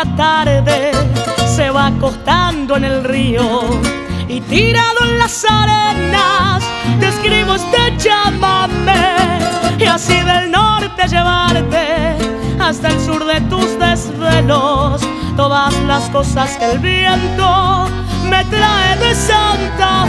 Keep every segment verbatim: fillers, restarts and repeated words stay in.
la tarde se va acostando en el río y tirado en las arenas te escribo este chamamé, y así del norte llevarte hasta el sur de tus desvelos todas las cosas que el viento me trae de Santa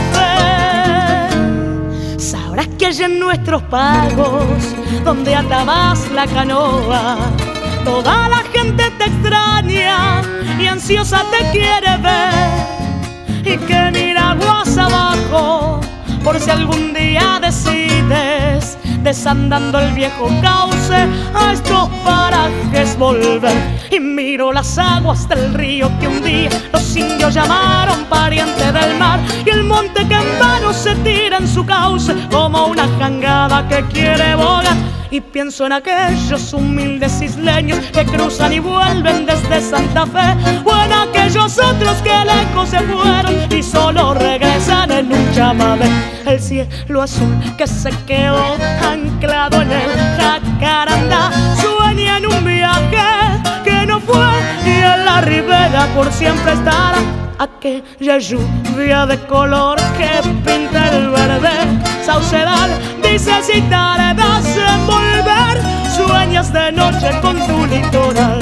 Fe. Sabrás que allá en nuestros pagos, donde atabas la canoa, toda la gente te extraña y ansiosa te quiere ver, y que mira aguas abajo por si algún día decides, desandando el viejo cauce, a estos parajes volver. Y miro las aguas del río que un día los indios llamaron pariente del mar, y el monte que en vano se tira en su cauce como una jangada que quiere volar. Y pienso en aquellos humildes isleños que cruzan y vuelven desde Santa Fe, o en aquellos otros que lejos se fueron y solo regresan en un chamamé. El cielo azul que se quedó anclado en el Jacarandá sueña en un viaje que no fue, y en la ribera por siempre estará aquella lluvia de color que pinta el verde saucedal. Dice si tardas en volver, sueñas de noche con tu litoral.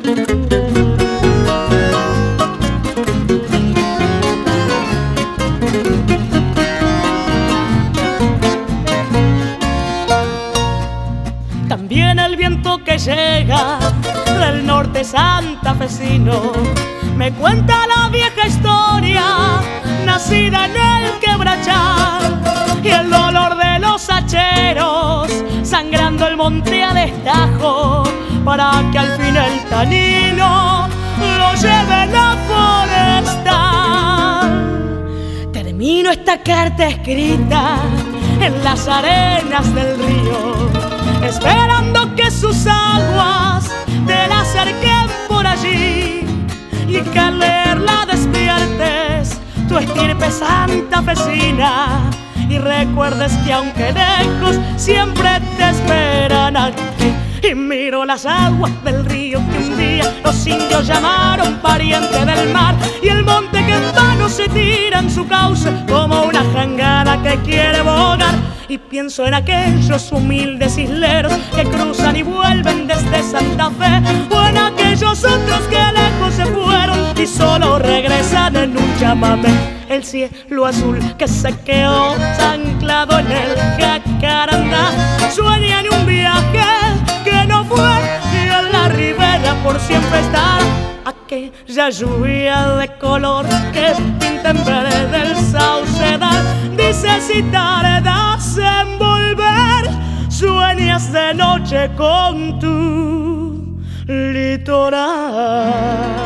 También el viento que llega del norte santafesino me cuenta la vieja historia nacida en el quebrachal, y el dolor de los hacheros sangrando el monte a destajo para que al fin el tanino lo lleve la forestal. Termino esta carta escrita en las arenas del río, esperando que sus aguas te la acerquen por allí, y que al leerla despiertes tu estirpe santafesina, y recuerdes que aunque lejos siempre te esperan aquí. Y miro las aguas del río que un día los indios llamaron pariente del mar, y el monte que en vano se tira en su cauce como una jangada que quiere volar. Y pienso en aquellos humildes isleros que cruzan y vuelven desde Santa Fe, o en aquellos otros que lejos se fueron y solo regresan en un chamamé. El cielo azul que se quedó anclado en el Jacarandá sueña en un viaje que no fue, y en la ribera por siempre estará aquella lluvia de color que pinta en verde el saucedal. Dice si tardas en volver, sueñas de noche con tu litoral.